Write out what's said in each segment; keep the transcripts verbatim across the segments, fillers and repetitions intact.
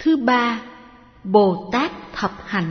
Thứ ba, Bồ Tát thập hạnh.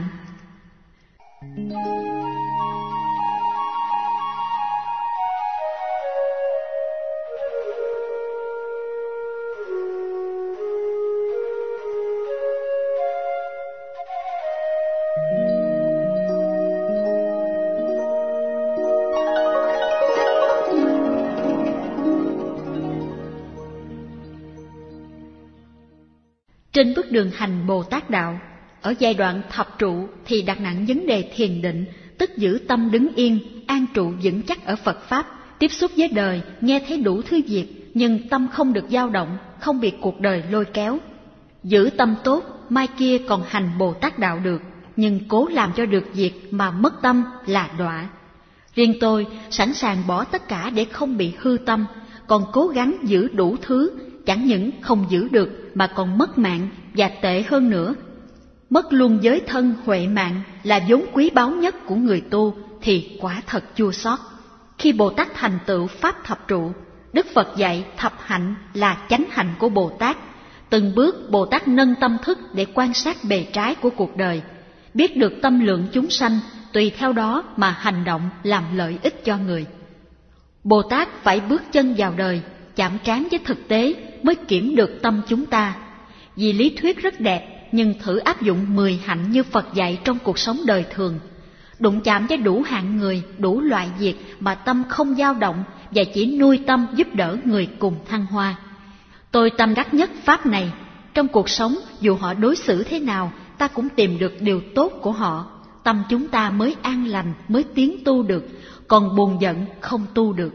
Trên bước đường hành Bồ Tát Đạo, ở giai đoạn thập trụ thì đặt nặng vấn đề thiền định, tức giữ tâm đứng yên, an trụ vững chắc ở Phật Pháp, tiếp xúc với đời, nghe thấy đủ thứ việc, nhưng tâm không được dao động, không bị cuộc đời lôi kéo. Giữ tâm tốt, mai kia còn hành Bồ Tát Đạo được, nhưng cố làm cho được việc mà mất tâm là đọa. Riêng tôi sẵn sàng bỏ tất cả để không bị hư tâm, còn cố gắng giữ đủ thứ, chẳng những không giữ được mà còn mất mạng, và tệ hơn nữa, mất luôn giới thân huệ mạng là vốn quý báu nhất của người tu thì quả thật chua xót. Khi Bồ Tát thành tựu Pháp thập trụ, Đức Phật dạy thập hạnh là chánh hạnh của Bồ Tát. Từng bước Bồ Tát nâng tâm thức để quan sát bề trái của cuộc đời, biết được tâm lượng chúng sanh, tùy theo đó mà hành động làm lợi ích cho người. Bồ Tát phải bước chân vào đời, chạm trán với thực tế mới kiểm được tâm chúng ta. Vì lý thuyết rất đẹp, nhưng thử áp dụng mười hạnh như Phật dạy trong cuộc sống đời thường, đụng chạm với đủ hạng người, đủ loại việc mà tâm không dao động và chỉ nuôi tâm giúp đỡ người cùng thăng hoa. Tôi tâm đắc nhất Pháp này. Trong cuộc sống, dù họ đối xử thế nào, ta cũng tìm được điều tốt của họ. Tâm chúng ta mới an lành, mới tiến tu được, còn buồn giận không tu được.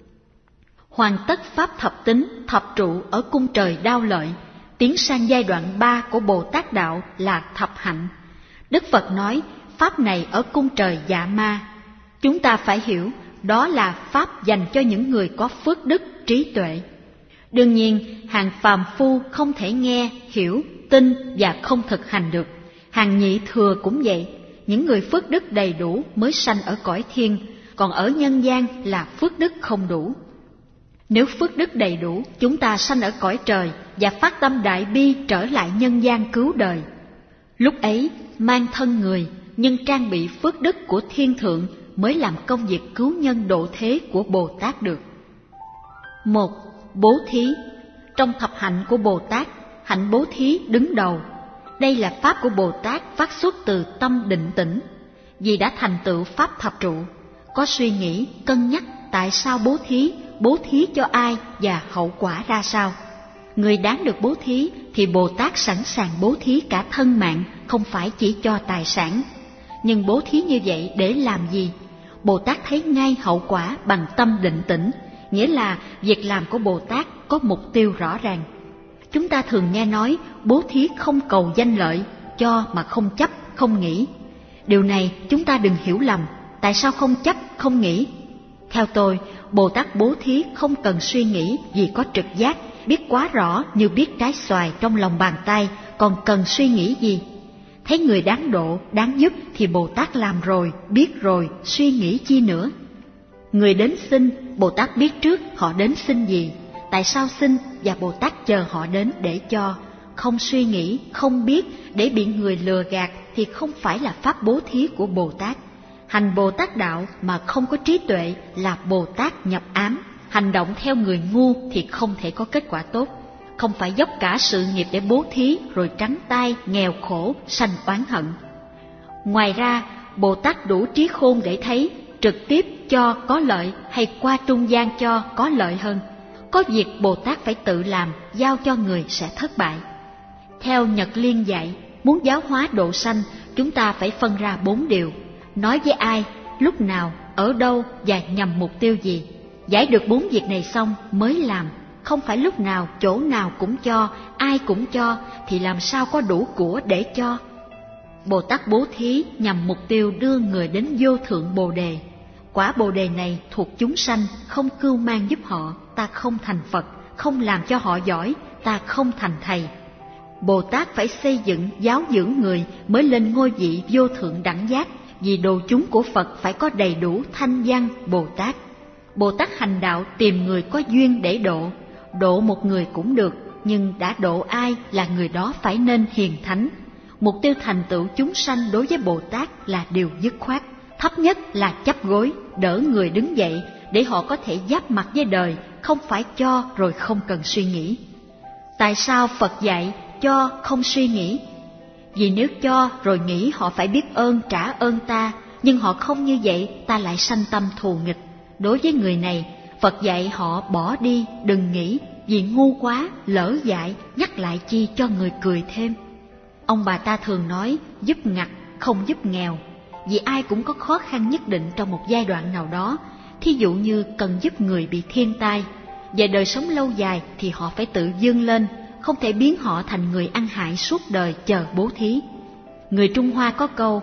Hoàn tất Pháp thập tính, thập trụ ở cung trời Đao Lợi, tiến sang giai đoạn ba của Bồ Tát Đạo là thập hạnh. Đức Phật nói Pháp này ở cung trời Dạ Ma. Chúng ta phải hiểu đó là Pháp dành cho những người có phước đức, trí tuệ. Đương nhiên, hàng phàm phu không thể nghe, hiểu, tin và không thực hành được. Hàng nhị thừa cũng vậy, những người phước đức đầy đủ mới sanh ở cõi thiên, còn ở nhân gian là phước đức không đủ. Nếu phước đức đầy đủ, chúng ta sanh ở cõi trời và phát tâm đại bi trở lại nhân gian cứu đời. Lúc ấy, mang thân người, nhưng trang bị phước đức của thiên thượng mới làm công việc cứu nhân độ thế của Bồ Tát được. Một. Bố thí. Trong thập hạnh của Bồ Tát, hạnh bố thí đứng đầu. Đây là Pháp của Bồ Tát phát xuất từ tâm định tĩnh. Vì đã thành tựu Pháp thập trụ, có suy nghĩ, cân nhắc tại sao bố thí, bố thí cho ai và hậu quả ra sao. Người đáng được bố thí thì Bồ Tát sẵn sàng bố thí cả thân mạng, không phải chỉ cho tài sản. Nhưng bố thí như vậy để làm gì? Bồ Tát thấy ngay hậu quả bằng tâm định tĩnh, nghĩa là việc làm của Bồ Tát có mục tiêu rõ ràng. Chúng ta thường nghe nói bố thí không cầu danh lợi, cho mà không chấp, không nghĩ. Điều này chúng ta đừng hiểu lầm. Tại sao không chấp, không nghĩ? Theo tôi, Bồ Tát bố thí không cần suy nghĩ vì có trực giác, biết quá rõ như biết trái xoài trong lòng bàn tay, còn cần suy nghĩ gì? Thấy người đáng độ, đáng giúp thì Bồ Tát làm rồi, biết rồi, suy nghĩ chi nữa? Người đến xin, Bồ Tát biết trước họ đến xin gì, tại sao xin, và Bồ Tát chờ họ đến để cho. Không suy nghĩ, không biết để bị người lừa gạt thì không phải là pháp bố thí của Bồ Tát. Hành Bồ Tát Đạo mà không có trí tuệ là Bồ Tát nhập ám. Hành động theo người ngu thì không thể có kết quả tốt. Không phải dốc cả sự nghiệp để bố thí rồi trắng tay, nghèo khổ, sanh oán hận. Ngoài ra, Bồ Tát đủ trí khôn để thấy trực tiếp cho có lợi hay qua trung gian cho có lợi hơn. Có việc Bồ Tát phải tự làm, giao cho người sẽ thất bại. Theo Nhật Liên dạy, muốn giáo hóa độ sanh, chúng ta phải phân ra bốn điều. Nói với ai, lúc nào, ở đâu và nhằm mục tiêu gì. Giải được bốn việc này xong mới làm. Không phải lúc nào, chỗ nào cũng cho, ai cũng cho, thì làm sao có đủ của để cho. Bồ Tát bố thí nhằm mục tiêu đưa người đến vô thượng Bồ Đề. Quả Bồ Đề này thuộc chúng sanh, không cưu mang giúp họ, ta không thành Phật, không làm cho họ giỏi, ta không thành thầy. Bồ Tát phải xây dựng, giáo dưỡng người mới lên ngôi vị vô thượng đẳng giác, vì đồ chúng của Phật phải có đầy đủ thanh văn Bồ Tát. Bồ Tát hành đạo tìm người có duyên để độ, độ một người cũng được, nhưng đã độ ai là người đó phải nên hiền thánh. Mục tiêu thành tựu chúng sanh đối với Bồ Tát là điều dứt khoát, thấp nhất là chấp gối, đỡ người đứng dậy để họ có thể giáp mặt với đời, không phải cho rồi không cần suy nghĩ. Tại sao Phật dạy cho không suy nghĩ? Vì nếu cho rồi nghĩ họ phải biết ơn trả ơn ta, nhưng họ không như vậy, ta lại sanh tâm thù nghịch. Đối với người này, Phật dạy họ bỏ đi, đừng nghĩ, vì ngu quá, lỡ dại, nhắc lại chi cho người cười thêm. Ông bà ta thường nói giúp ngặt, không giúp nghèo, vì ai cũng có khó khăn nhất định trong một giai đoạn nào đó. Thí dụ như cần giúp người bị thiên tai, về đời sống lâu dài thì họ phải tự vươn lên, không thể biến họ thành người ăn hại suốt đời chờ bố thí. Người Trung Hoa có câu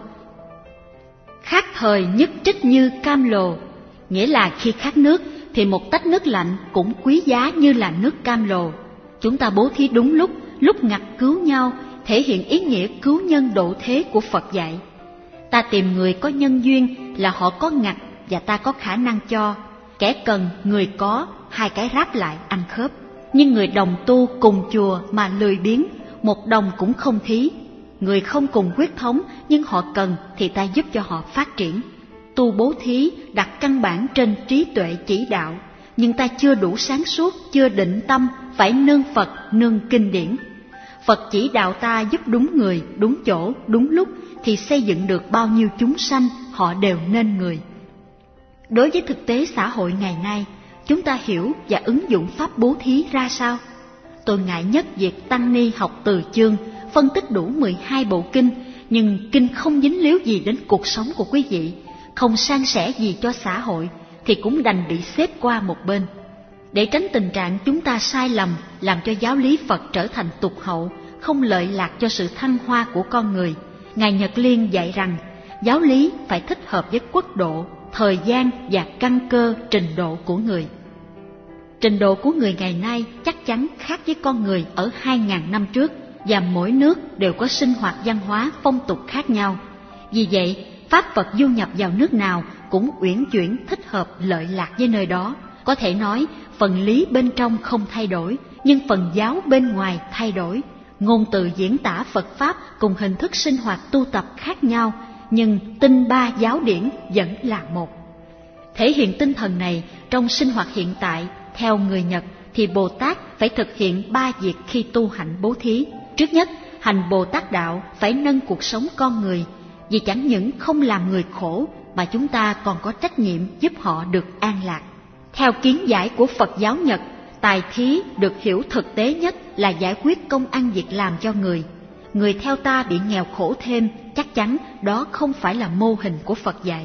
khát thời nhất trích như cam lồ, nghĩa là khi khát nước thì một tách nước lạnh cũng quý giá như là nước cam lồ. Chúng ta bố thí đúng lúc, lúc ngặt cứu nhau, thể hiện ý nghĩa cứu nhân độ thế của Phật dạy. Ta tìm người có nhân duyên là họ có ngặt và ta có khả năng cho. Kẻ cần, người có, hai cái ráp lại ăn khớp. Nhưng người đồng tu cùng chùa mà lười biếng, một đồng cũng không thí. Người không cùng huyết thống nhưng họ cần thì ta giúp cho họ phát triển. Tu bố thí đặt căn bản trên trí tuệ chỉ đạo, nhưng ta chưa đủ sáng suốt, chưa định tâm, phải nương Phật, nương kinh điển. Phật chỉ đạo ta giúp đúng người, đúng chỗ, đúng lúc thì xây dựng được bao nhiêu chúng sanh, họ đều nên người. Đối với thực tế xã hội ngày nay, chúng ta hiểu và ứng dụng pháp bố thí ra sao? Tôi ngại nhất việc tăng ni học từ chương, phân tích đủ mười hai bộ kinh, nhưng kinh không dính líu gì đến cuộc sống của quý vị, không san sẻ gì cho xã hội, thì cũng đành bị xếp qua một bên. Để tránh tình trạng chúng ta sai lầm, làm cho giáo lý Phật trở thành tục hậu, không lợi lạc cho sự thăng hoa của con người, Ngài Nhật Liên dạy rằng giáo lý phải thích hợp với quốc độ, thời gian và căn cơ trình độ của người. Trình độ của người ngày nay chắc chắn khác với con người ở hai ngàn năm trước, và mỗi nước đều có sinh hoạt văn hóa phong tục khác nhau. Vì vậy, pháp Phật du nhập vào nước nào cũng uyển chuyển thích hợp lợi lạc với nơi đó. Có thể nói, phần lý bên trong không thay đổi, nhưng phần giáo bên ngoài thay đổi. Ngôn từ diễn tả Phật Pháp cùng hình thức sinh hoạt tu tập khác nhau, nhưng tinh ba giáo điển vẫn là một. Thể hiện tinh thần này trong sinh hoạt hiện tại, theo người Nhật thì Bồ Tát phải thực hiện ba việc khi tu hạnh bố thí. Trước nhất, hành Bồ Tát đạo phải nâng cuộc sống con người, vì chẳng những không làm người khổ mà chúng ta còn có trách nhiệm giúp họ được an lạc. Theo kiến giải của Phật giáo Nhật, tài thí được hiểu thực tế nhất là giải quyết công ăn việc làm cho người. Người theo ta bị nghèo khổ thêm, chắc chắn đó không phải là mô hình của Phật dạy.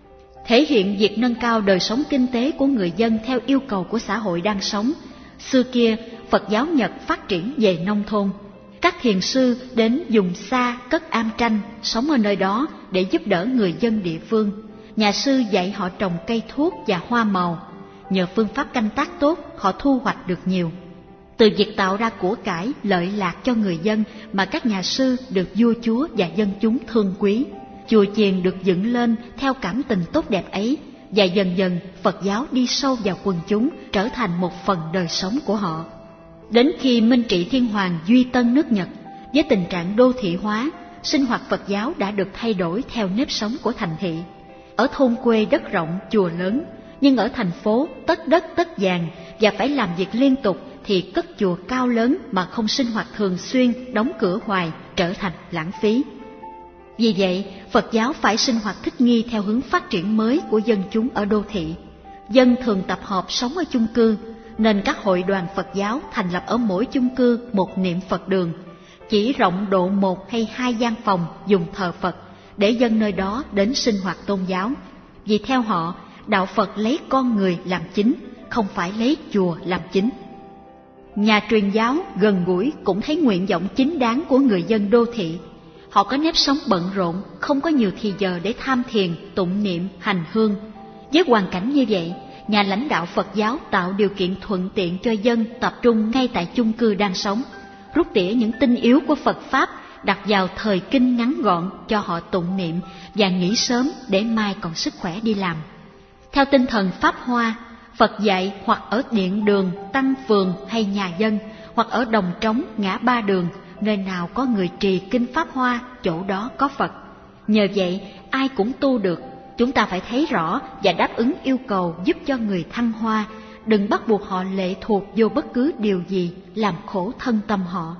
Thể hiện việc nâng cao đời sống kinh tế của người dân theo yêu cầu của xã hội đang sống. Xưa kia, Phật giáo Nhật phát triển về nông thôn. Các thiền sư đến vùng xa cất am tranh, sống ở nơi đó để giúp đỡ người dân địa phương. Nhà sư dạy họ trồng cây thuốc và hoa màu. Nhờ phương pháp canh tác tốt, họ thu hoạch được nhiều. Từ việc tạo ra của cải lợi lạc cho người dân mà các nhà sư được vua chúa và dân chúng thương quý. Chùa chiền được dựng lên theo cảm tình tốt đẹp ấy, và dần dần Phật giáo đi sâu vào quần chúng, trở thành một phần đời sống của họ. Đến khi Minh Trị Thiên Hoàng duy tân nước Nhật, với tình trạng đô thị hóa, sinh hoạt Phật giáo đã được thay đổi theo nếp sống của thành thị. Ở thôn quê đất rộng, chùa lớn, nhưng ở thành phố tất đất tất vàng và phải làm việc liên tục thì cất chùa cao lớn mà không sinh hoạt thường xuyên, đóng cửa hoài, trở thành lãng phí. Vì vậy, Phật giáo phải sinh hoạt thích nghi theo hướng phát triển mới của dân chúng ở đô thị. Dân thường tập hợp sống ở chung cư, nên các hội đoàn Phật giáo thành lập ở mỗi chung cư một niệm Phật đường, chỉ rộng độ một hay hai gian phòng dùng thờ Phật, để dân nơi đó đến sinh hoạt tôn giáo. Vì theo họ, đạo Phật lấy con người làm chính, không phải lấy chùa làm chính. Nhà truyền giáo gần gũi cũng thấy nguyện vọng chính đáng của người dân đô thị. Họ có nếp sống bận rộn, không có nhiều thì giờ để tham thiền, tụng niệm, hành hương. Với hoàn cảnh như vậy, nhà lãnh đạo Phật giáo tạo điều kiện thuận tiện cho dân tập trung ngay tại chung cư đang sống, rút tỉa những tinh yếu của Phật Pháp, đặt vào thời kinh ngắn gọn cho họ tụng niệm và nghỉ sớm để mai còn sức khỏe đi làm. Theo tinh thần Pháp Hoa, Phật dạy hoặc ở điện đường, tăng phường hay nhà dân, hoặc ở đồng trống ngã ba đường, nơi nào có người trì kinh Pháp Hoa, chỗ đó có Phật. Nhờ vậy, ai cũng tu được. Chúng ta phải thấy rõ và đáp ứng yêu cầu giúp cho người thăng hoa, đừng bắt buộc họ lệ thuộc vô bất cứ điều gì làm khổ thân tâm họ.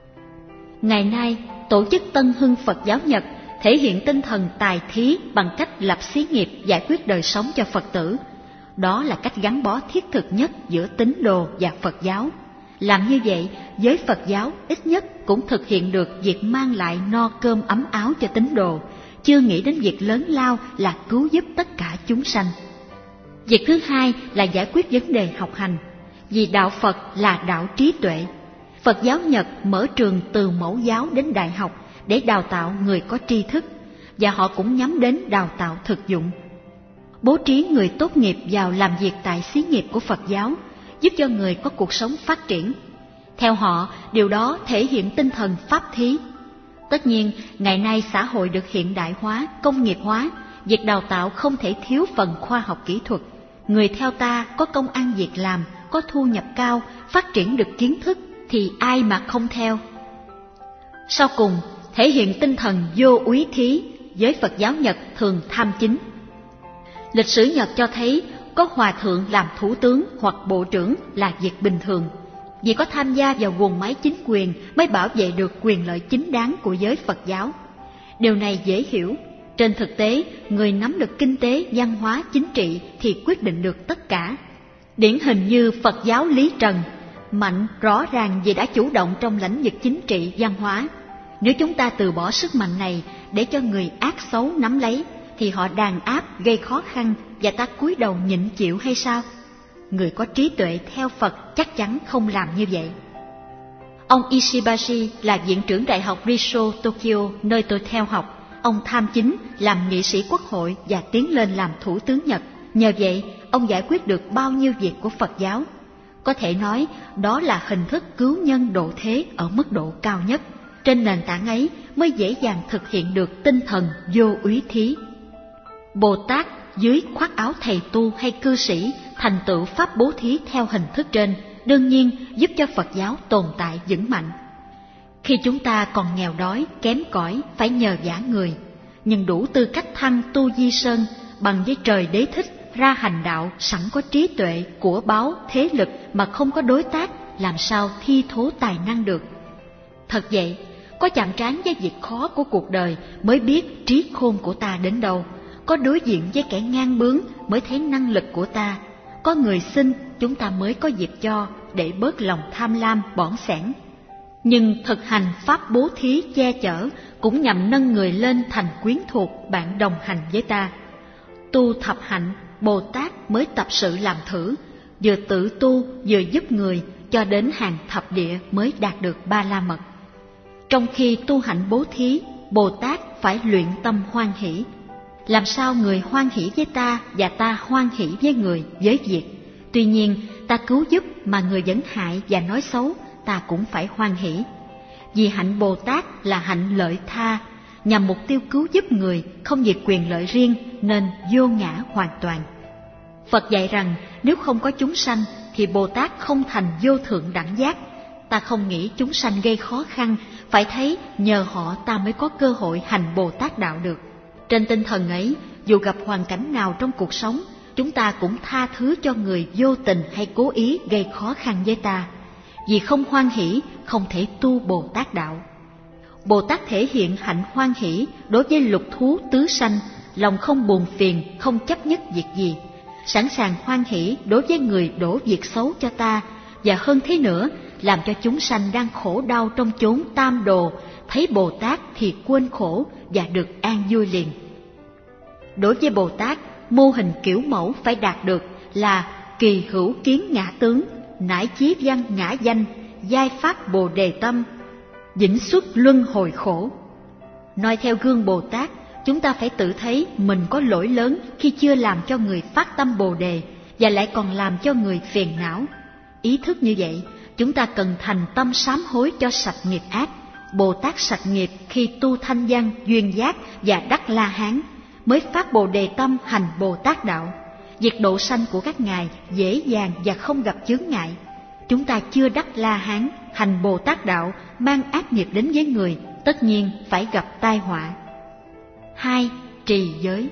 Ngày nay, tổ chức Tân Hưng Phật giáo Nhật thể hiện tinh thần tài thí bằng cách lập xí nghiệp giải quyết đời sống cho Phật tử. Đó là cách gắn bó thiết thực nhất giữa tín đồ và Phật giáo. Làm như vậy, giới Phật giáo ít nhất cũng thực hiện được việc mang lại no cơm ấm áo cho tín đồ, chưa nghĩ đến việc lớn lao là cứu giúp tất cả chúng sanh. Việc thứ hai là giải quyết vấn đề học hành, vì đạo Phật là đạo trí tuệ. Phật giáo Nhật mở trường từ mẫu giáo đến đại học để đào tạo người có tri thức, và họ cũng nhắm đến đào tạo thực dụng. Bố trí người tốt nghiệp vào làm việc tại xí nghiệp của Phật giáo, giúp cho người có cuộc sống phát triển. Theo họ, điều đó thể hiện tinh thần pháp thí. Tất nhiên, ngày nay xã hội được hiện đại hóa, công nghiệp hóa, việc đào tạo không thể thiếu phần khoa học kỹ thuật. Người theo ta có công ăn việc làm, có thu nhập cao, phát triển được kiến thức, thì ai mà không theo. Sau cùng, thể hiện tinh thần vô úy thí, giới Phật giáo Nhật thường tham chính. Lịch sử Nhật cho thấy có hòa thượng làm thủ tướng hoặc bộ trưởng là việc bình thường. Vì có tham gia vào guồng máy chính quyền mới bảo vệ được quyền lợi chính đáng của giới Phật giáo. Điều này dễ hiểu. Trên thực tế, người nắm được kinh tế, văn hóa, chính trị thì quyết định được tất cả. Điển hình như Phật giáo Lý Trần, mạnh rõ ràng vì đã chủ động trong lĩnh vực chính trị, văn hóa. Nếu chúng ta từ bỏ sức mạnh này để cho người ác xấu nắm lấy, thì họ đàn áp, gây khó khăn và ta cúi đầu nhịn chịu hay sao? Người có trí tuệ theo Phật chắc chắn không làm như vậy. Ông Ishibashi là viện trưởng Đại học Risho, Tokyo, nơi tôi theo học. Ông tham chính, làm nghị sĩ quốc hội và tiến lên làm thủ tướng Nhật. Nhờ vậy, ông giải quyết được bao nhiêu việc của Phật giáo. Có thể nói, đó là hình thức cứu nhân độ thế ở mức độ cao nhất. Trên nền tảng ấy mới dễ dàng thực hiện được tinh thần vô úy thí. Bồ Tát dưới khoác áo thầy tu hay cư sĩ thành tựu pháp bố thí theo hình thức trên, đương nhiên giúp cho Phật giáo tồn tại vững mạnh. Khi chúng ta còn nghèo đói, kém cỏi, phải nhờ vả người, nhưng đủ tư cách thăng tu di sơn bằng với trời đế thích, ra hành đạo sẵn có trí tuệ, của báu, thế lực mà không có đối tác, làm sao thi thố tài năng được. Thật vậy, có chạm trán với việc khó của cuộc đời mới biết trí khôn của ta đến đâu, có đối diện với kẻ ngang bướng mới thấy năng lực của ta, có người xin chúng ta mới có dịp cho để bớt lòng tham lam bỏn sẻn. Nhưng thực hành pháp bố thí che chở cũng nhằm nâng người lên thành quyến thuộc bạn đồng hành với ta. Tu thập hạnh, Bồ Tát mới tập sự làm thử, vừa tự tu vừa giúp người cho đến hàng thập địa mới đạt được ba la mật. Trong khi tu hạnh bố thí, Bồ Tát phải luyện tâm hoan hỷ. Làm sao người hoan hỷ với ta và ta hoan hỷ với người, với việc. Tuy nhiên, ta cứu giúp mà người vẫn hại và nói xấu, ta cũng phải hoan hỷ. Vì hạnh Bồ Tát là hạnh lợi tha, nhằm mục tiêu cứu giúp người, không vì quyền lợi riêng nên vô ngã hoàn toàn. Phật dạy rằng nếu không có chúng sanh thì Bồ Tát không thành vô thượng đẳng giác. Ta không nghĩ chúng sanh gây khó khăn, phải thấy nhờ họ ta mới có cơ hội hành Bồ Tát đạo được. Trên tinh thần ấy, dù gặp hoàn cảnh nào trong cuộc sống, chúng ta cũng tha thứ cho người vô tình hay cố ý gây khó khăn với ta. Vì không hoan hỷ, không thể tu Bồ Tát đạo. Bồ Tát thể hiện hạnh hoan hỷ đối với lục thú tứ sanh, lòng không buồn phiền, không chấp nhất việc gì, sẵn sàng hoan hỷ đối với người đổ việc xấu cho ta, và hơn thế nữa, làm cho chúng sanh đang khổ đau trong chốn tam đồ, thấy Bồ Tát thì quên khổ và được an vui liền. Đối với Bồ Tát, mô hình kiểu mẫu phải đạt được là kỳ hữu kiến ngã tướng, nải chí văn ngã danh, giai phát Bồ đề tâm, vĩnh xuất luân hồi khổ. Nói theo gương Bồ Tát, chúng ta phải tự thấy mình có lỗi lớn khi chưa làm cho người phát tâm Bồ đề và lại còn làm cho người phiền não. Ý thức như vậy, chúng ta cần thành tâm sám hối cho sạch nghiệp ác. Bồ Tát sạch nghiệp khi tu thanh văn, duyên giác và đắc La Hán, mới phát Bồ đề tâm hành Bồ Tát đạo. Việc độ sanh của các ngài dễ dàng và không gặp chướng ngại. chúng ta chưa đắc La Hán, hành Bồ Tát đạo, mang ác nghiệp đến với người, tất nhiên phải gặp tai họa. Hai, trì giới.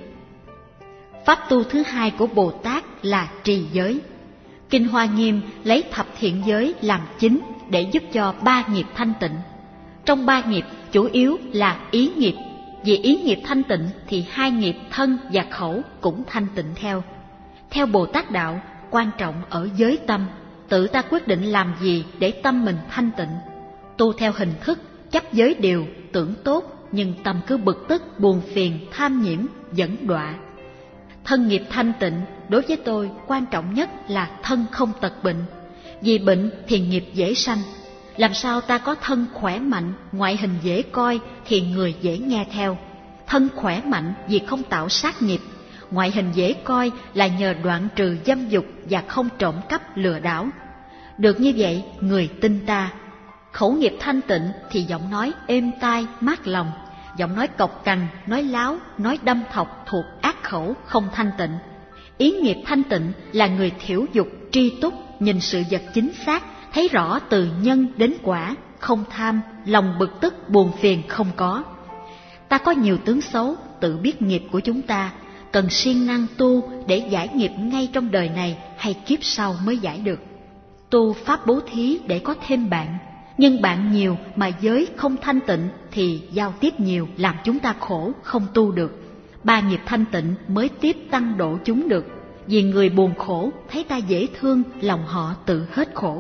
Pháp tu thứ hai của Bồ Tát là trì giới. Kinh Hoa Nghiêm lấy thập thiện giới làm chính để giúp cho ba nghiệp thanh tịnh. Trong ba nghiệp chủ yếu là ý nghiệp, vì ý nghiệp thanh tịnh thì hai nghiệp thân và khẩu cũng thanh tịnh theo. Theo Bồ Tát đạo, quan trọng ở giới tâm, tự ta quyết định làm gì để tâm mình thanh tịnh. Tu theo hình thức, chấp giới điều, tưởng tốt, nhưng tâm cứ bực tức, buồn phiền, tham nhiễm, dẫn đọa. Thân nghiệp thanh tịnh, đối với tôi quan trọng nhất là thân không tật bệnh. Vì bệnh thì nghiệp dễ sanh. Làm sao ta có thân khỏe mạnh, ngoại hình dễ coi thì người dễ nghe theo. Thân khỏe mạnh vì không tạo sát nghiệp, ngoại hình dễ coi là nhờ đoạn trừ dâm dục và không trộm cắp lừa đảo. Được như vậy, người tin ta. Khẩu nghiệp thanh tịnh thì giọng nói êm tai, mát lòng. Giọng nói cộc cằn, nói láo, nói đâm thọc thuộc ác khẩu, không thanh tịnh. Ý nghiệp thanh tịnh là người thiểu dục, tri túc, nhìn sự vật chính xác, thấy rõ từ nhân đến quả, không tham, lòng bực tức, buồn phiền không có. Ta có nhiều tướng xấu, tự biết nghiệp của chúng ta, cần siêng năng tu để giải nghiệp ngay trong đời này hay kiếp sau mới giải được. Tu pháp bố thí để có thêm bạn, nhưng bạn nhiều mà giới không thanh tịnh thì giao tiếp nhiều làm chúng ta khổ, không tu được. Ba nghiệp thanh tịnh mới tiếp tăng độ chúng được, vì người buồn khổ thấy ta dễ thương, lòng họ tự hết khổ.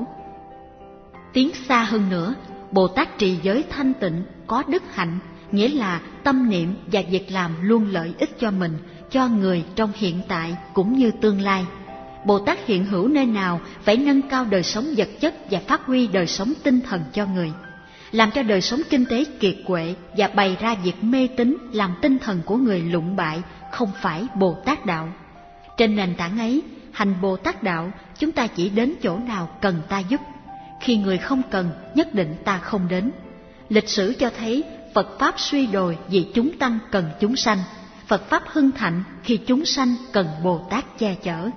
Tiến xa hơn nữa, Bồ Tát trì giới thanh tịnh có đức hạnh, nghĩa là tâm niệm và việc làm luôn lợi ích cho mình, cho người trong hiện tại cũng như tương lai. Bồ Tát hiện hữu nơi nào phải nâng cao đời sống vật chất và phát huy đời sống tinh thần cho người, làm cho đời sống kinh tế kiệt quệ và bày ra việc mê tín làm tinh thần của người lụng bại, không phải Bồ Tát đạo. Trên nền tảng ấy, hành Bồ Tát đạo, chúng ta chỉ đến chỗ nào cần ta giúp. Khi người không cần, nhất định ta không đến. Lịch sử cho thấy Phật Pháp suy đồi vì chúng tăng cần chúng sanh, Phật Pháp hưng thạnh khi chúng sanh cần Bồ Tát che chở.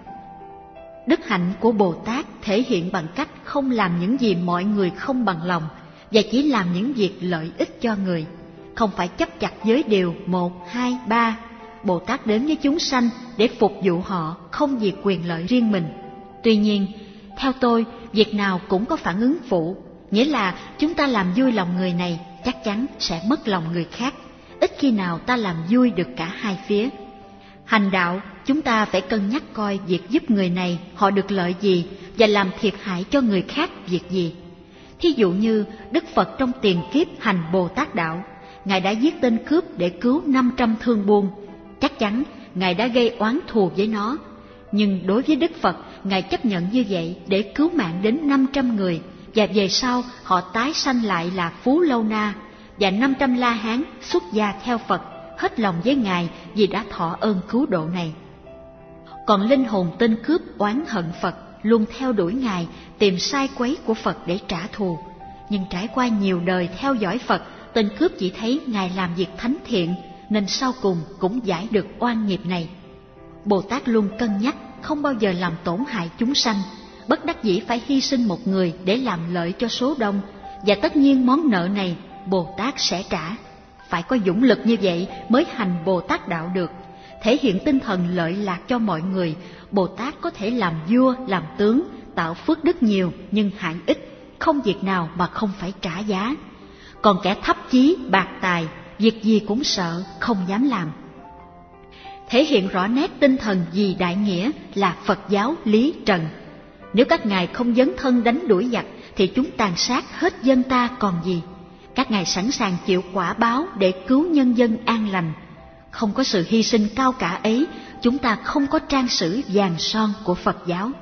Đức hạnh của Bồ Tát thể hiện bằng cách không làm những gì mọi người không bằng lòng, và chỉ làm những việc lợi ích cho người, không phải chấp chặt giới điều một, hai, ba. Bồ Tát đến với chúng sanh để phục vụ họ, không vì quyền lợi riêng mình. Tuy nhiên, theo tôi, việc nào cũng có phản ứng phụ, nghĩa là chúng ta làm vui lòng người này, chắc chắn sẽ mất lòng người khác. Ít khi nào ta làm vui được cả hai phía. Hành đạo, chúng ta phải cân nhắc coi việc giúp người này họ được lợi gì và làm thiệt hại cho người khác việc gì. Thí dụ như Đức Phật trong tiền kiếp hành Bồ Tát đạo, Ngài đã giết tên cướp để cứu năm trăm thương buôn. Chắc chắn Ngài đã gây oán thù với nó, nhưng đối với Đức Phật, Ngài chấp nhận như vậy để cứu mạng đến năm trăm người, và về sau họ tái sanh lại là Phú Lâu Na, và năm trăm La Hán xuất gia theo Phật, hết lòng với Ngài vì đã thọ ơn cứu độ này. Còn linh hồn tên cướp oán hận Phật, luôn theo đuổi Ngài, tìm sai quấy của Phật để trả thù. Nhưng trải qua nhiều đời theo dõi Phật, tên cướp chỉ thấy Ngài làm việc thánh thiện, nên sau cùng cũng giải được oan nghiệp này. Bồ Tát luôn cân nhắc, không bao giờ làm tổn hại chúng sanh, bất đắc dĩ phải hy sinh một người để làm lợi cho số đông, và tất nhiên món nợ này Bồ Tát sẽ trả. Phải có dũng lực như vậy mới hành Bồ Tát đạo được, thể hiện tinh thần lợi lạc cho mọi người. Bồ Tát có thể làm vua, làm tướng, tạo phước đức nhiều nhưng hại ít, không việc nào mà không phải trả giá. Còn kẻ thấp chí, bạc tài, việc gì cũng sợ, không dám làm. Thể hiện rõ nét tinh thần vì đại nghĩa là Phật giáo lý trần. Nếu các ngài không dấn thân đánh đuổi giặc thì chúng tàn sát hết dân ta còn gì. Các ngài sẵn sàng chịu quả báo để cứu nhân dân an lành. Không có sự hy sinh cao cả ấy, chúng ta không có trang sử vàng son của Phật giáo.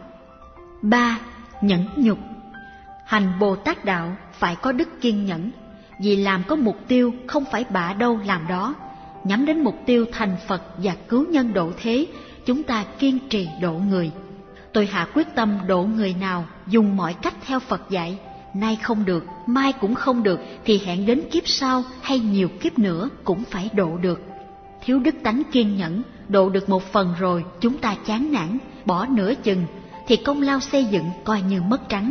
Ba. Nhẫn nhục. Hành Bồ Tát đạo phải có đức kiên nhẫn, vì làm có mục tiêu không phải bạ đâu làm đó. Nhắm đến mục tiêu thành Phật và cứu nhân độ thế, chúng ta kiên trì độ người. Tôi hạ quyết tâm độ người nào dùng mọi cách theo Phật dạy, nay không được, mai cũng không được, thì hẹn đến kiếp sau hay nhiều kiếp nữa cũng phải độ được. Thiếu đức tánh kiên nhẫn, độ được một phần rồi chúng ta chán nản, bỏ nửa chừng, thì công lao xây dựng coi như mất trắng.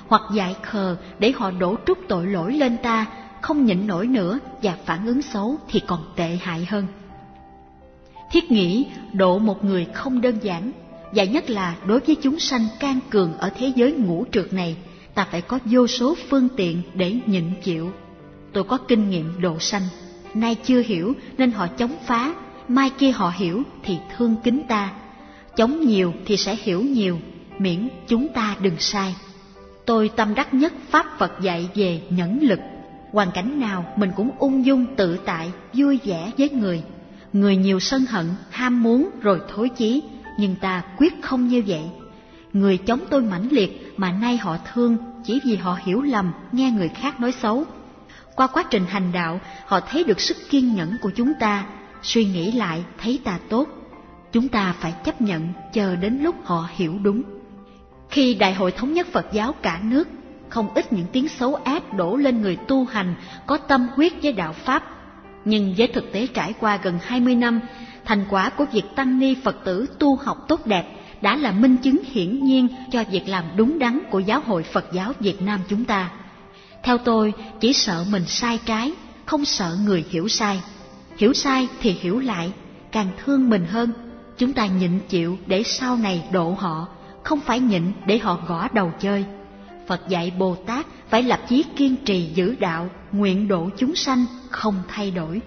hoặc dại khờ để họ đổ trút tội lỗi lên ta, không nhịn nổi nữa và phản ứng xấu thì còn tệ hại hơn. Thiết nghĩ độ một người không đơn giản, và nhất là đối với chúng sanh can cường ở thế giới ngũ trược này, ta phải có vô số phương tiện để nhịn chịu. Tôi có kinh nghiệm độ sanh, nay chưa hiểu nên họ chống phá, mai kia họ hiểu thì thương kính ta. Chống nhiều thì sẽ hiểu nhiều, miễn chúng ta đừng sai. Tôi tâm đắc nhất Pháp Phật dạy về nhẫn lực. Hoàn cảnh nào mình cũng ung dung tự tại, vui vẻ với người. Người nhiều sân hận, ham muốn rồi thối chí, nhưng ta quyết không như vậy. Người chống tôi mãnh liệt mà nay họ thương chỉ vì họ hiểu lầm, nghe người khác nói xấu. Qua quá trình hành đạo, họ thấy được sức kiên nhẫn của chúng ta, suy nghĩ lại thấy ta tốt. Chúng ta phải chấp nhận chờ đến lúc họ hiểu đúng. Khi Đại hội Thống nhất Phật giáo cả nước, không ít những tiếng xấu ác đổ lên người tu hành có tâm huyết với đạo Pháp. Nhưng với thực tế trải qua gần hai mươi năm, thành quả của việc tăng ni Phật tử tu học tốt đẹp đã là minh chứng hiển nhiên cho việc làm đúng đắn của Giáo hội Phật giáo Việt Nam chúng ta. Theo tôi, chỉ sợ mình sai trái, không sợ người hiểu sai. Hiểu sai thì hiểu lại, càng thương mình hơn. Chúng ta nhịn chịu để sau này độ họ, không phải nhịn để họ gõ đầu chơi. Phật dạy Bồ Tát phải lập chí kiên trì giữ đạo, nguyện độ chúng sanh, không thay đổi.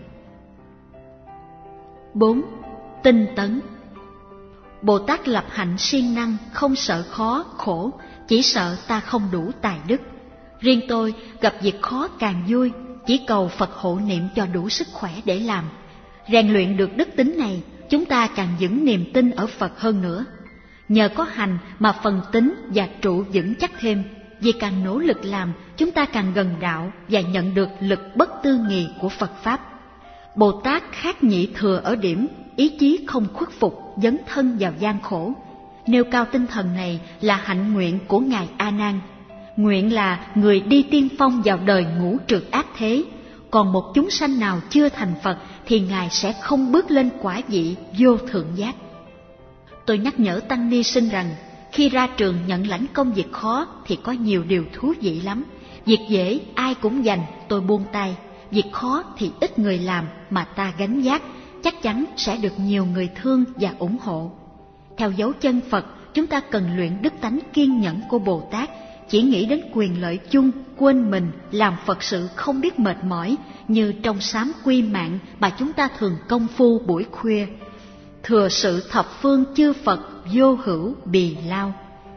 bốn. Tinh tấn. Bồ Tát lập hạnh siêng năng, không sợ khó, khổ, chỉ sợ ta không đủ tài đức. Riêng tôi gặp việc khó càng vui, chỉ cầu Phật hộ niệm cho đủ sức khỏe để làm. Rèn luyện được đức tính này, chúng ta càng vững niềm tin ở Phật hơn nữa. Nhờ có hành mà phần tín và trụ vững chắc thêm. Vì càng nỗ lực làm, chúng ta càng gần đạo và nhận được lực bất tư nghì của Phật Pháp. Bồ Tát khác Nhị Thừa ở điểm ý chí không khuất phục, dấn thân vào gian khổ. Nêu cao tinh thần này là hạnh nguyện của Ngài A Nan. Nguyện là người đi tiên phong vào đời ngũ trược ác thế. Còn một chúng sanh nào chưa thành Phật thì Ngài sẽ không bước lên quả vị vô thượng giác. Tôi nhắc nhở tăng ni sinh rằng, khi ra trường nhận lãnh công việc khó thì có nhiều điều thú vị lắm. Việc dễ ai cũng dành, tôi buông tay. Việc khó thì ít người làm mà ta gánh vác, chắc chắn sẽ được nhiều người thương và ủng hộ. Theo dấu chân Phật, chúng ta cần luyện đức tánh kiên nhẫn của Bồ Tát, chỉ nghĩ đến quyền lợi chung, quên mình, làm Phật sự không biết mệt mỏi, như trong sám quy mạng mà chúng ta thường công phu buổi khuya. Thừa sự thập phương chư Phật vô hữu bì lao.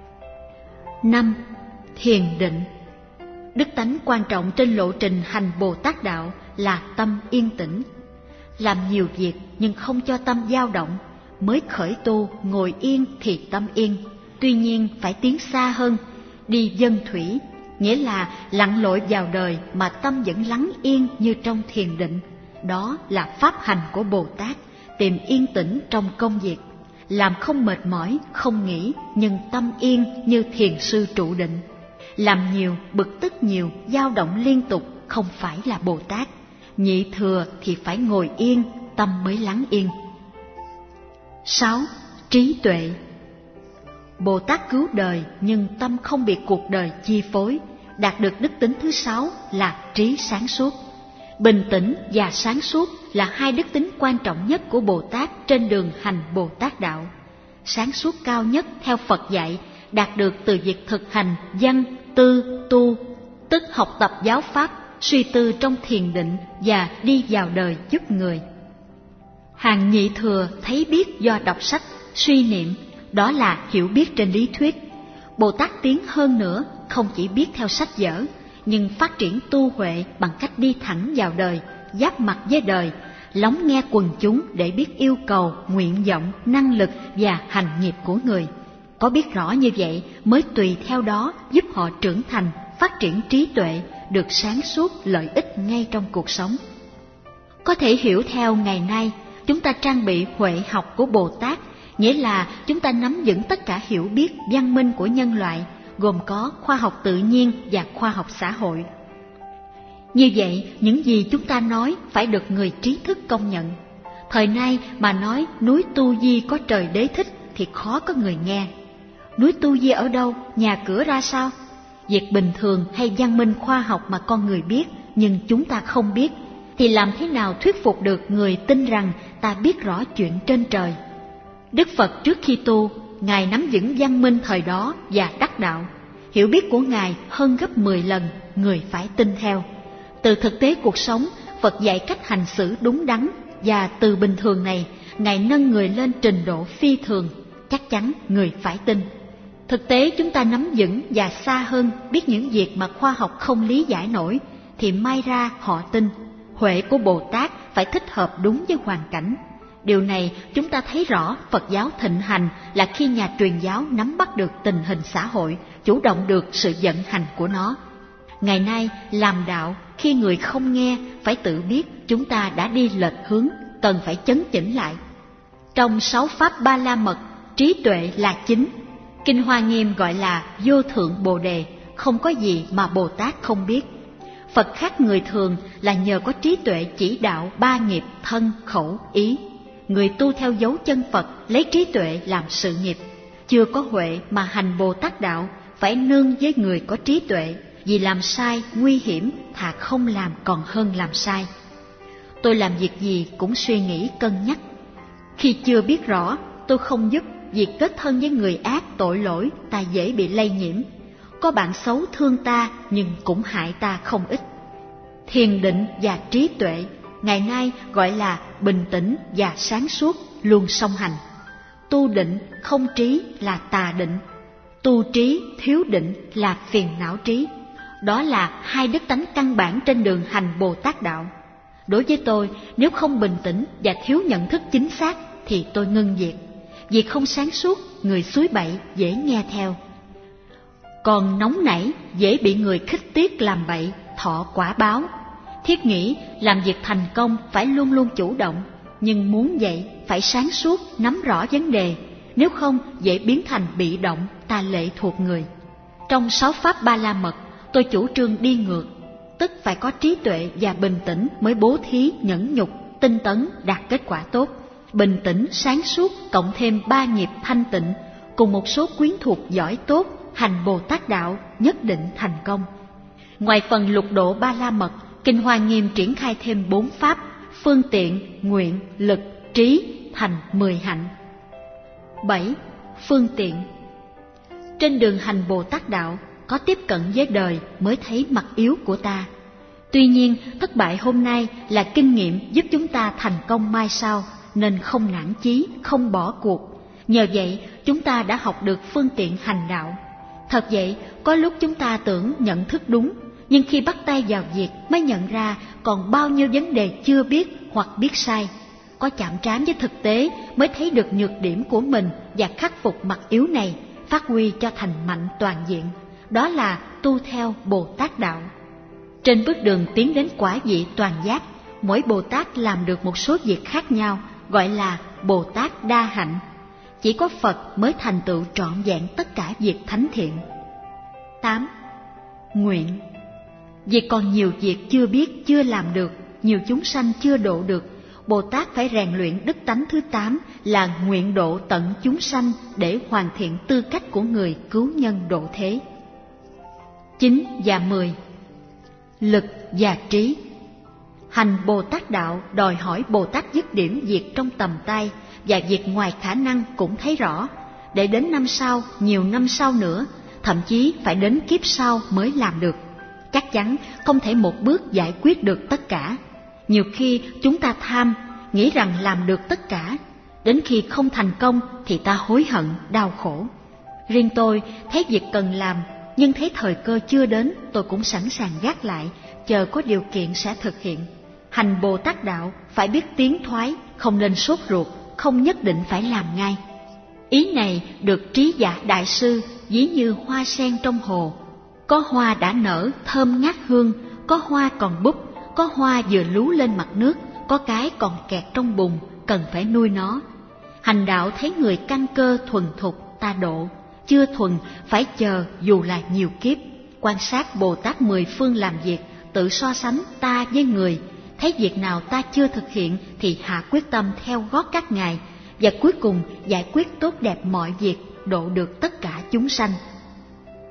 năm. Thiền định. Đức tánh quan trọng trên lộ trình hành Bồ Tát đạo là tâm yên tĩnh. Làm nhiều việc nhưng không cho tâm dao động. Mới khởi tu ngồi yên thì tâm yên. Tuy nhiên phải tiến xa hơn, đi dân thủy, nghĩa là lặn lội vào đời mà tâm vẫn lắng yên như trong thiền định. Đó là pháp hành của Bồ Tát, tìm yên tĩnh trong công việc, làm không mệt mỏi, không nghĩ, nhưng tâm yên như thiền sư trụ định. Làm nhiều, bực tức nhiều, dao động liên tục, không phải là Bồ Tát. Nhị Thừa thì phải ngồi yên, tâm mới lắng yên. sáu. Trí tuệ. Bồ Tát cứu đời nhưng tâm không bị cuộc đời chi phối. Đạt được đức tính thứ sáu là trí sáng suốt. Bình tĩnh và sáng suốt là hai đức tính quan trọng nhất của Bồ Tát trên đường hành Bồ Tát đạo. Sáng suốt cao nhất theo Phật dạy đạt được từ việc thực hành văn, tư, tu, tức học tập giáo pháp, suy tư trong thiền định và đi vào đời giúp người. Hàng Nhị Thừa thấy biết do đọc sách, suy niệm, đó là hiểu biết trên lý thuyết. Bồ Tát tiến hơn nữa, không chỉ biết theo sách vở, nhưng phát triển tu huệ bằng cách đi thẳng vào đời, giáp mặt với đời, lắng nghe quần chúng để biết yêu cầu, nguyện vọng, năng lực và hành nghiệp của người. Có biết rõ như vậy mới tùy theo đó giúp họ trưởng thành, phát triển trí tuệ, được sáng suốt lợi ích ngay trong cuộc sống. Có thể hiểu theo ngày nay, chúng ta trang bị huệ học của Bồ Tát, nghĩa là chúng ta nắm vững tất cả hiểu biết văn minh của nhân loại, gồm có khoa học tự nhiên và khoa học xã hội. Như vậy, những gì chúng ta nói phải được người trí thức công nhận. Thời nay mà nói núi Tu Di có trời đế thích thì khó có người nghe. Núi Tu Di ở đâu, nhà cửa ra sao? Việc bình thường hay văn minh khoa học mà con người biết nhưng chúng ta không biết, thì làm thế nào thuyết phục được người tin rằng ta biết rõ chuyện trên trời? Đức Phật trước khi tu, Ngài nắm vững văn minh thời đó và đắc đạo. Hiểu biết của Ngài hơn gấp mười lần, người phải tin theo. Từ thực tế cuộc sống, Phật dạy cách hành xử đúng đắn, và từ bình thường này, Ngài nâng người lên trình độ phi thường, chắc chắn người phải tin. Thực tế chúng ta nắm vững và xa hơn, biết những việc mà khoa học không lý giải nổi, thì may ra họ tin. Huệ của Bồ Tát phải thích hợp đúng với hoàn cảnh. Điều này chúng ta thấy rõ Phật giáo thịnh hành là khi nhà truyền giáo nắm bắt được tình hình xã hội, chủ động được sự vận hành của nó. Ngày nay, làm đạo, khi người không nghe, phải tự biết chúng ta đã đi lệch hướng, cần phải chấn chỉnh lại. Trong sáu pháp Ba La Mật, trí tuệ là chính. Kinh Hoa Nghiêm gọi là vô thượng Bồ Đề, không có gì mà Bồ Tát không biết. Phật khác người thường là nhờ có trí tuệ chỉ đạo ba nghiệp thân, khẩu, ý. Người tu theo dấu chân Phật lấy trí tuệ làm sự nghiệp. Chưa có huệ mà hành Bồ Tát đạo, phải nương với người có trí tuệ, vì làm sai nguy hiểm, thà không làm còn hơn làm sai. Tôi làm việc gì cũng suy nghĩ cân nhắc. Khi chưa biết rõ, tôi không giúp, vì kết thân với người ác tội lỗi, ta dễ bị lây nhiễm. Có bạn xấu thương ta nhưng cũng hại ta không ít. Thiền định và trí tuệ ngày nay gọi là bình tĩnh và sáng suốt, luôn song hành. Tu định không trí là tà định, tu trí thiếu định là phiền não trí. Đó là hai đức tánh căn bản trên đường hành Bồ Tát đạo. Đối với tôi, nếu không bình tĩnh và thiếu nhận thức chính xác thì tôi ngưng việc. Việc không sáng suốt, người suối bậy dễ nghe theo. Còn nóng nảy dễ bị người khích tiếc làm bậy, thọ quả báo. Thiết nghĩ làm việc thành công phải luôn luôn chủ động, nhưng muốn vậy phải sáng suốt, nắm rõ vấn đề, nếu không dễ biến thành bị động, ta lệ thuộc người. Trong sáu pháp Ba La Mật, tôi chủ trương đi ngược, tức phải có trí tuệ và bình tĩnh mới bố thí, nhẫn nhục, tinh tấn đạt kết quả tốt. Bình tĩnh, sáng suốt cộng thêm ba nghiệp thanh tịnh cùng một số quyến thuộc giỏi tốt, hành Bồ Tát đạo nhất định thành công. Ngoài phần lục độ Ba La Mật, Kinh Hoa Nghiêm triển khai thêm bốn pháp: phương tiện, nguyện, lực, trí thành mười hạnh. Bảy. Phương tiện. Trên đường hành Bồ Tát đạo, có tiếp cận với đời mới thấy mặt yếu của ta. Tuy nhiên, thất bại hôm nay là kinh nghiệm giúp chúng ta thành công mai sau, nên không nản chí, không bỏ cuộc. Nhờ vậy, chúng ta đã học được phương tiện hành đạo. Thật vậy, có lúc chúng ta tưởng nhận thức đúng, nhưng khi bắt tay vào việc mới nhận ra còn bao nhiêu vấn đề chưa biết hoặc biết sai. Có chạm trán với thực tế mới thấy được nhược điểm của mình và khắc phục mặt yếu này, phát huy cho thành mạnh toàn diện. Đó là tu theo Bồ Tát đạo. Trên bước đường tiến đến quả vị toàn giác, mỗi Bồ Tát làm được một số việc khác nhau, gọi là Bồ Tát đa hạnh. Chỉ có Phật mới thành tựu trọn vẹn tất cả việc thánh thiện. Tám. Nguyện. Vì còn nhiều việc chưa biết, chưa làm được, nhiều chúng sanh chưa độ được, Bồ Tát phải rèn luyện đức tánh thứ tám là nguyện độ tận chúng sanh để hoàn thiện tư cách của người cứu nhân độ thế. Chín và mười. Lực và trí. Hành Bồ Tát đạo đòi hỏi Bồ Tát dứt điểm việc trong tầm tay và việc ngoài khả năng cũng thấy rõ, để đến năm sau, nhiều năm sau nữa, thậm chí phải đến kiếp sau mới làm được. Chắc chắn không thể một bước giải quyết được tất cả. Nhiều khi chúng ta tham, nghĩ rằng làm được tất cả, đến khi không thành công thì ta hối hận, đau khổ. Riêng tôi thấy việc cần làm, nhưng thấy thời cơ chưa đến, tôi cũng sẵn sàng gác lại, chờ có điều kiện sẽ thực hiện. Hành Bồ Tát đạo phải biết tiến thoái, không nên sốt ruột, không nhất định phải làm ngay. Ý này được Trí Giả Đại Sư ví như hoa sen trong hồ. Có hoa đã nở thơm ngát hương, có hoa còn búp, có hoa vừa lú lên mặt nước, có cái còn kẹt trong bùn, cần phải nuôi nó. Hành đạo thấy người căn cơ thuần thục, ta độ, chưa thuần phải chờ dù là nhiều kiếp. Quan sát Bồ Tát mười phương làm việc, tự so sánh ta với người, thấy việc nào ta chưa thực hiện thì hạ quyết tâm theo gót các ngài, và cuối cùng giải quyết tốt đẹp mọi việc, độ được tất cả chúng sanh.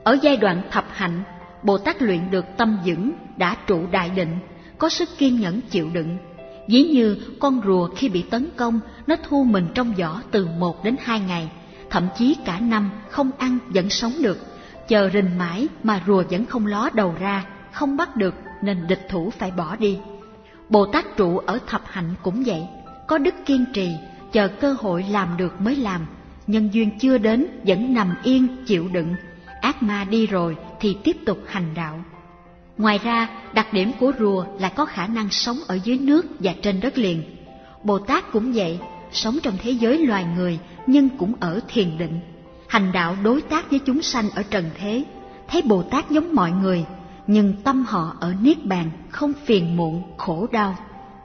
Ở giai đoạn thập hạnh, Bồ Tát luyện được tâm vững, đã trụ đại định, có sức kiên nhẫn chịu đựng. Ví như con rùa khi bị tấn công, nó thu mình trong vỏ từ một đến hai ngày, thậm chí cả năm không ăn vẫn sống được. Chờ rình mãi mà rùa vẫn không ló đầu ra, không bắt được nên địch thủ phải bỏ đi. Bồ Tát trụ ở thập hạnh cũng vậy, có đức kiên trì, chờ cơ hội làm được mới làm. Nhân duyên chưa đến vẫn nằm yên chịu đựng, ác ma đi rồi thì tiếp tục hành đạo. Ngoài ra, đặc điểm của rùa là có khả năng sống ở dưới nước và trên đất liền. Bồ Tát cũng vậy, sống trong thế giới loài người nhưng cũng ở thiền định. Hành đạo đối tác với chúng sanh ở trần thế, thấy Bồ Tát giống mọi người, nhưng tâm họ ở niết bàn, không phiền muộn, khổ đau.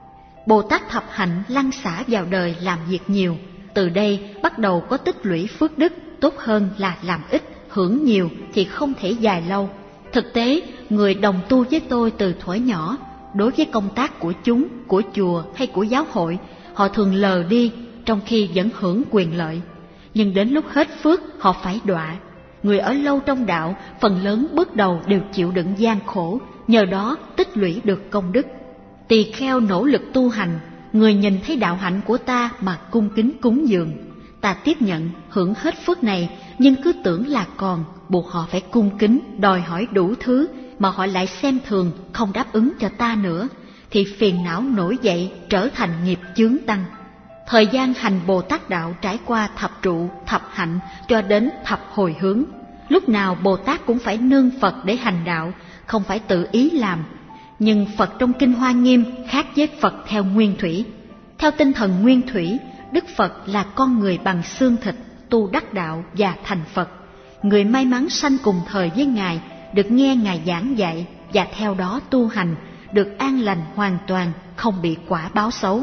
Bồ Tát thập hạnh lăn xả vào đời làm việc nhiều, từ đây bắt đầu có tích lũy phước đức, tốt hơn là làm ít, hưởng nhiều thì không thể dài lâu. Thực tế, người đồng tu với tôi từ thuở nhỏ, đối với công tác của chúng, của chùa hay của giáo hội, họ thường lờ đi, trong khi vẫn hưởng quyền lợi. Nhưng đến lúc hết phước, họ phải đọa. Người ở lâu trong đạo, phần lớn bước đầu đều chịu đựng gian khổ, nhờ đó tích lũy được công đức. Tỳ kheo nỗ lực tu hành, người nhìn thấy đạo hạnh của ta mà cung kính cúng dường. Ta tiếp nhận, hưởng hết phước này, nhưng cứ tưởng là còn, buộc họ phải cung kính, đòi hỏi đủ thứ, mà họ lại xem thường, không đáp ứng cho ta nữa, thì phiền não nổi dậy, trở thành nghiệp chướng tăng. Thời gian hành Bồ Tát đạo trải qua thập trụ, thập hạnh cho đến thập hồi hướng. Lúc nào Bồ Tát cũng phải nương Phật để hành đạo, không phải tự ý làm. Nhưng Phật trong Kinh Hoa Nghiêm khác với Phật theo nguyên thủy. Theo tinh thần nguyên thủy, Đức Phật là con người bằng xương thịt, tu đắc đạo và thành Phật. Người may mắn sanh cùng thời với Ngài, được nghe Ngài giảng dạy và theo đó tu hành, được an lành hoàn toàn, không bị quả báo xấu.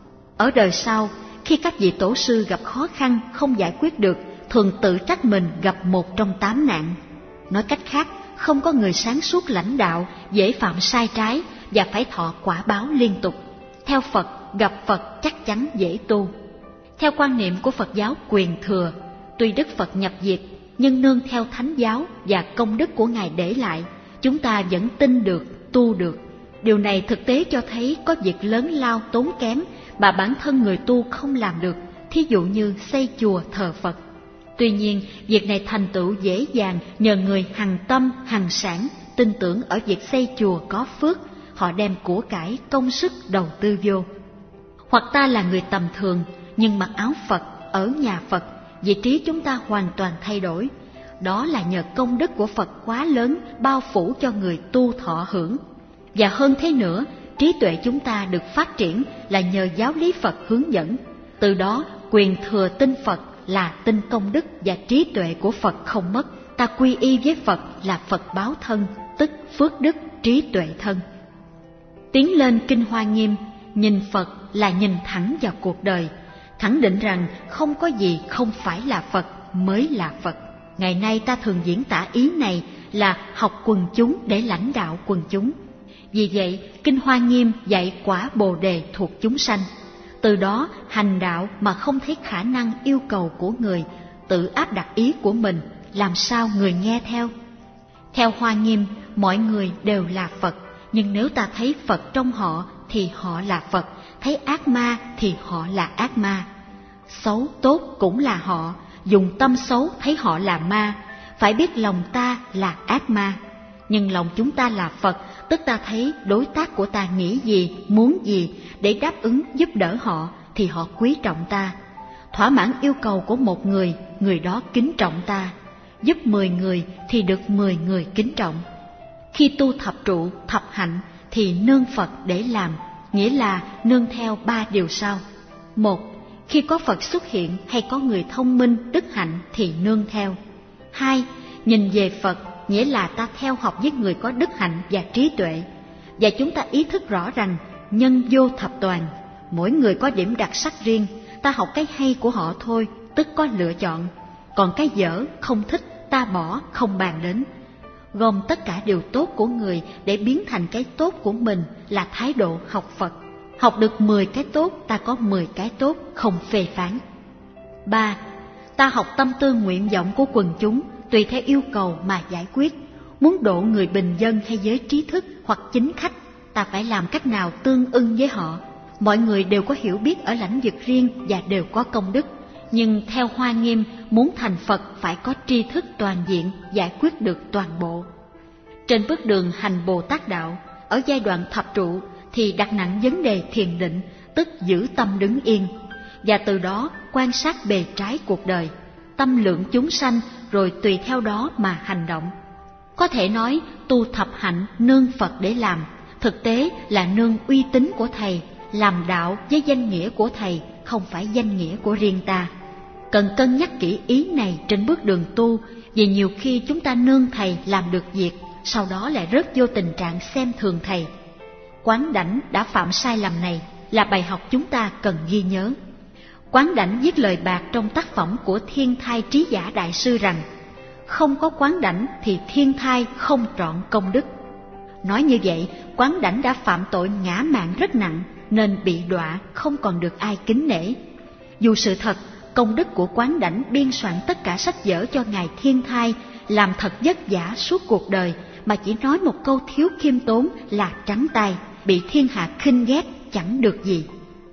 Ở đời sau, khi các vị tổ sư gặp khó khăn không giải quyết được, thường tự trách mình gặp một trong tám nạn. Nói cách khác, không có người sáng suốt lãnh đạo, dễ phạm sai trái và phải thọ quả báo liên tục. Theo Phật, gặp Phật chắc chắn dễ tu. Theo quan niệm của Phật giáo Quyền Thừa, tuy Đức Phật nhập diệt, nhưng nương theo thánh giáo và công đức của Ngài để lại, chúng ta vẫn tin được, tu được. Điều này thực tế cho thấy có việc lớn lao tốn kém mà bản thân người tu không làm được, thí dụ như xây chùa thờ Phật. Tuy nhiên, việc này thành tựu dễ dàng nhờ người hằng tâm, hằng sản, tin tưởng ở việc xây chùa có phước, họ đem của cải, công sức đầu tư vô. Hoặc ta là người tầm thường, nhưng mặc áo Phật, ở nhà Phật, vị trí chúng ta hoàn toàn thay đổi. Đó là nhờ công đức của Phật quá lớn bao phủ cho người tu thọ hưởng. Và hơn thế nữa, trí tuệ chúng ta được phát triển là nhờ giáo lý Phật hướng dẫn. Từ đó, quyền thừa tin Phật là tin công đức và trí tuệ của Phật không mất. Ta quy y với Phật là Phật báo thân, tức phước đức trí tuệ thân. Tiến lên Kinh Hoa Nghiêm, nhìn Phật là nhìn thẳng vào cuộc đời, khẳng định rằng không có gì không phải là Phật mới là Phật. Ngày nay ta thường diễn tả ý này là học quần chúng để lãnh đạo quần chúng. Vì vậy, Kinh Hoa Nghiêm dạy quả Bồ Đề thuộc chúng sanh. Từ đó hành đạo mà không thấy khả năng yêu cầu của người, tự áp đặt ý của mình, làm sao người nghe theo? Theo Hoa Nghiêm, mọi người đều là Phật, nhưng nếu ta thấy Phật trong họ thì họ là Phật, thấy ác ma thì họ là ác ma. Xấu tốt cũng là họ, dùng tâm xấu thấy họ là ma, phải biết lòng ta là ác ma. Nhưng lòng chúng ta là Phật, tức ta thấy đối tác của ta nghĩ gì, muốn gì, để đáp ứng giúp đỡ họ thì họ quý trọng ta. Thỏa mãn yêu cầu của một người, người đó kính trọng ta. Giúp mười người thì được mười người kính trọng. Khi tu thập trụ, thập hạnh thì nương Phật để làm, nghĩa là nương theo ba điều sau. Một, khi có Phật xuất hiện hay có người thông minh, đức hạnh thì nương theo. Hai, nhìn về Phật, nghĩa là ta theo học với người có đức hạnh và trí tuệ. Và chúng ta ý thức rõ rằng nhân vô thập toàn, mỗi người có điểm đặc sắc riêng, ta học cái hay của họ thôi, tức có lựa chọn. Còn cái dở, không thích, ta bỏ, không bàn đến. Gồm tất cả điều tốt của người để biến thành cái tốt của mình là thái độ học Phật. Học được mười cái tốt, ta có mười cái tốt, không phê phán. Ba, ta học tâm tư nguyện vọng của quần chúng, tùy theo yêu cầu mà giải quyết. Muốn độ người bình dân hay giới trí thức hoặc chính khách, ta phải làm cách nào tương ưng với họ. Mọi người đều có hiểu biết ở lãnh vực riêng và đều có công đức. Nhưng theo Hoa Nghiêm, muốn thành Phật phải có tri thức toàn diện, giải quyết được toàn bộ. Trên bước đường hành Bồ Tát Đạo, ở giai đoạn thập trụ thì đặt nặng vấn đề thiền định, tức giữ tâm đứng yên, và từ đó quan sát bề trái cuộc đời, tâm lượng chúng sanh, rồi tùy theo đó mà hành động. Có thể nói tu thập hạnh nương Phật để làm, thực tế là nương uy tín của Thầy, làm đạo với danh nghĩa của Thầy, không phải danh nghĩa của riêng ta. Cần cân nhắc kỹ ý này trên bước đường tu, vì nhiều khi chúng ta nương Thầy làm được việc, sau đó lại rớt vô tình trạng xem thường Thầy. Quán Đảnh đã phạm sai lầm này, là bài học chúng ta cần ghi nhớ. Quán Đảnh viết lời bạc trong tác phẩm của Thiên Thai Trí Giả Đại Sư rằng: không có Quán Đảnh thì thiên thai không trọn công đức. Nói như vậy, Quán Đảnh đã phạm tội ngã mạn rất nặng, nên bị đọa, không còn được ai kính nể. Dù sự thật, công đức của Quán Đảnh biên soạn tất cả sách vở cho Ngài Thiên Thai, làm thật vất vả suốt cuộc đời, mà chỉ nói một câu thiếu khiêm tốn là trắng tay, bị thiên hạ khinh ghét, chẳng được gì.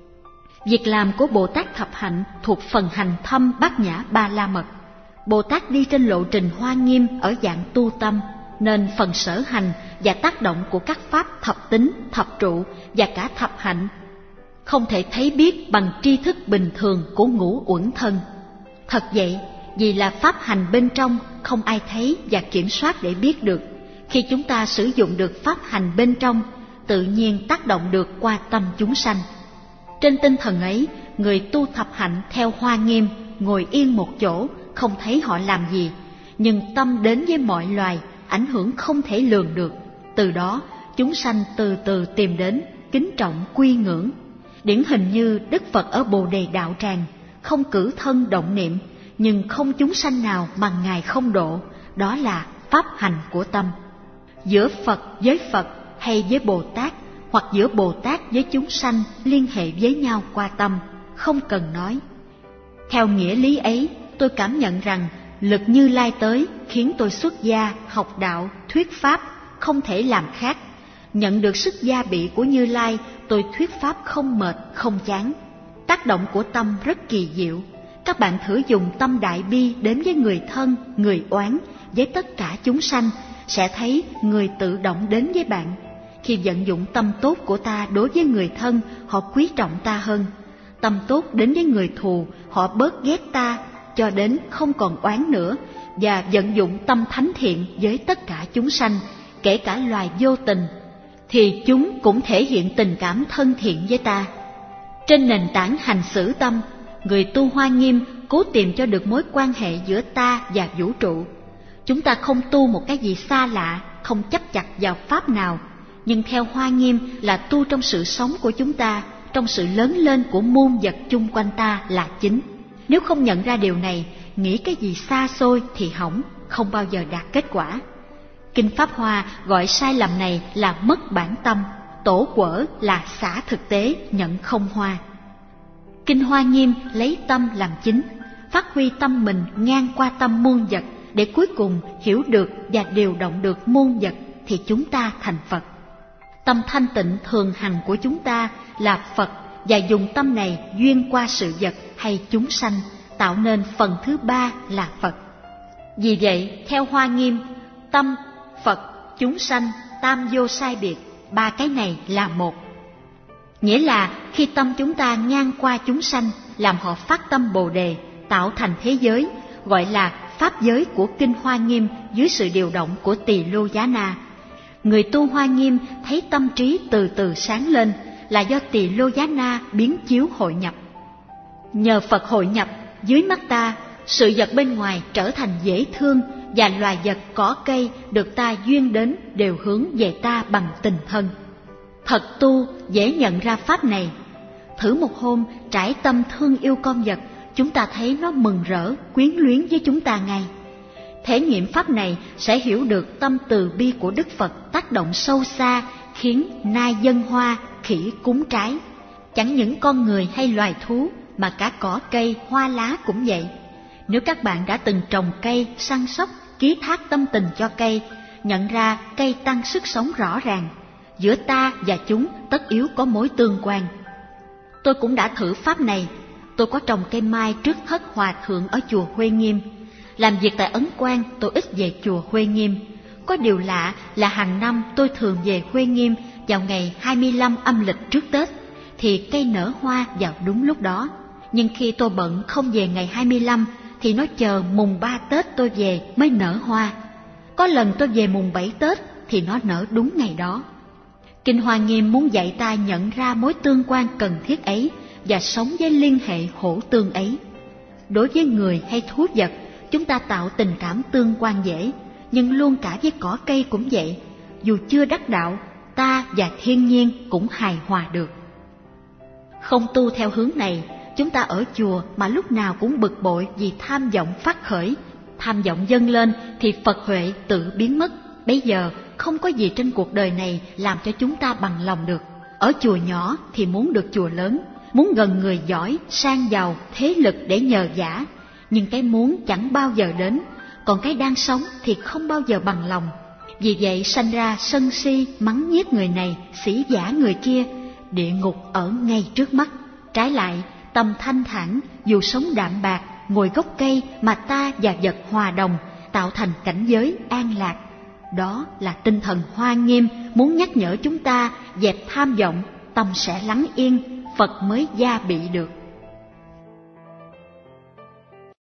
Việc làm của Bồ Tát Thập Hạnh thuộc phần hành thâm Bát Nhã Ba La Mật. Bồ Tát đi trên lộ trình Hoa Nghiêm ở dạng tu tâm, nên phần sở hành và tác động của các pháp thập tính, thập trụ và cả thập hạnh không thể thấy biết bằng tri thức bình thường của ngũ uẩn thân. Thật vậy, vì là pháp hành bên trong, không ai thấy và kiểm soát để biết được. Khi chúng ta sử dụng được pháp hành bên trong, tự nhiên tác động được qua tâm chúng sanh. Trên tinh thần ấy, người tu thập hạnh theo Hoa Nghiêm ngồi yên một chỗ, không thấy họ làm gì, nhưng tâm đến với mọi loài, ảnh hưởng không thể lường được. Từ đó, chúng sanh từ từ tìm đến, kính trọng quy ngưỡng. Điển hình như Đức Phật ở Bồ Đề Đạo Tràng, không cử thân động niệm, nhưng không chúng sanh nào mà Ngài không độ, đó là pháp hành của tâm. Giữa Phật với Phật hay với Bồ Tát, hoặc giữa Bồ Tát với chúng sanh liên hệ với nhau qua tâm, không cần nói. Theo nghĩa lý ấy, tôi cảm nhận rằng lực Như Lai tới khiến tôi xuất gia, học đạo, thuyết pháp, không thể làm khác. Nhận được sức gia bị của Như Lai, tôi thuyết pháp không mệt, không chán. Tác động của tâm rất kỳ diệu. Các bạn thử dùng tâm đại bi đến với người thân, người oán, với tất cả chúng sanh, sẽ thấy người tự động đến với bạn. Khi vận dụng tâm tốt của ta đối với người thân, họ quý trọng ta hơn. Tâm tốt đến với người thù, họ bớt ghét ta, cho đến không còn oán nữa. Và vận dụng tâm thánh thiện với tất cả chúng sanh, kể cả loài vô tình, thì chúng cũng thể hiện tình cảm thân thiện với ta. Trên nền tảng hành xử tâm, người tu Hoa Nghiêm cố tìm cho được mối quan hệ giữa ta và vũ trụ. Chúng ta không tu một cái gì xa lạ, không chấp chặt vào pháp nào, nhưng theo Hoa Nghiêm là tu trong sự sống của chúng ta, trong sự lớn lên của muôn vật chung quanh ta là chính. Nếu không nhận ra điều này, nghĩ cái gì xa xôi thì hỏng, không bao giờ đạt kết quả. Kinh Pháp Hoa gọi sai lầm này là mất bản tâm, tổ quở là xả thực tế, nhận không hoa. Kinh Hoa Nghiêm lấy tâm làm chính, phát huy tâm mình ngang qua tâm muôn vật, để cuối cùng hiểu được và điều động được muôn vật, thì chúng ta thành Phật. Tâm thanh tịnh thường hằng của chúng ta là Phật, và dùng tâm này duyên qua sự vật hay chúng sanh, tạo nên phần thứ ba là Phật. Vì vậy, theo Hoa Nghiêm, tâm, Phật, chúng sanh, tam vô sai biệt, ba cái này là một. Nghĩa là khi tâm chúng ta ngang qua chúng sanh, làm họ phát tâm Bồ Đề, tạo thành thế giới, gọi là pháp giới của Kinh Hoa Nghiêm dưới sự điều động của Tỳ Lô Giá Na. Người tu Hoa Nghiêm thấy tâm trí từ từ sáng lên là do Tỳ Lô Giá Na biến chiếu hội nhập. Nhờ Phật hội nhập, dưới mắt ta, sự vật bên ngoài trở thành dễ thương, và loài vật cỏ cây được ta duyên đến đều hướng về ta bằng tình thân. Thật tu dễ nhận ra pháp này. Thử một hôm trải tâm thương yêu con vật, chúng ta thấy nó mừng rỡ, quyến luyến với chúng ta ngay. Thể nghiệm pháp này sẽ hiểu được tâm từ bi của Đức Phật tác động sâu xa, khiến nai dâng hoa, khỉ cúng trái. Chẳng những con người hay loài thú, mà cả cỏ cây, hoa lá cũng vậy. Nếu các bạn đã từng trồng cây, săn sóc, ký thác tâm tình cho cây, nhận ra cây tăng sức sống rõ ràng. Giữa ta và chúng tất yếu có mối tương quan. Tôi cũng đã thử pháp này. Tôi có trồng cây mai trước thất hòa thượng ở chùa Huê Nghiêm. Làm việc tại Ấn Quang, tôi ít về chùa Huê Nghiêm. Có điều lạ là hàng năm tôi thường về Huê Nghiêm vào ngày hai mươi lăm âm lịch trước Tết, thì cây nở hoa vào đúng lúc đó. Nhưng khi tôi bận không về ngày hai mươi lăm, thì nó chờ mùng ba Tết tôi về mới nở hoa. Có lần tôi về mùng bảy Tết thì nó nở đúng ngày đó. Kinh Hoa Nghiêm muốn dạy ta nhận ra mối tương quan cần thiết ấy và sống với liên hệ hỗ tương ấy. Đối với người hay thú vật, chúng ta tạo tình cảm tương quan dễ, nhưng luôn cả với cỏ cây cũng vậy. Dù chưa đắc đạo, ta và thiên nhiên cũng hài hòa được. Không tu theo hướng này, chúng ta ở chùa mà lúc nào cũng bực bội vì tham vọng phát khởi. Tham vọng dâng lên thì Phật huệ tự biến mất. Bây giờ không có gì trên cuộc đời này làm cho chúng ta bằng lòng được. Ở chùa nhỏ thì muốn được chùa lớn, muốn gần người giỏi, sang giàu, thế lực để nhờ vả. Nhưng cái muốn chẳng bao giờ đến, còn cái đang sống thì không bao giờ bằng lòng. Vì vậy sanh ra sân si, mắng nhiếc người này, sỉ vả người kia. Địa ngục ở ngay trước mắt. Trái lại, tâm thanh thản, dù sống đạm bạc, ngồi gốc cây mà ta và vật hòa đồng, tạo thành cảnh giới an lạc. Đó là tinh thần Hoa Nghiêm muốn nhắc nhở chúng ta dẹp tham vọng, tâm sẽ lắng yên, Phật mới gia bị được.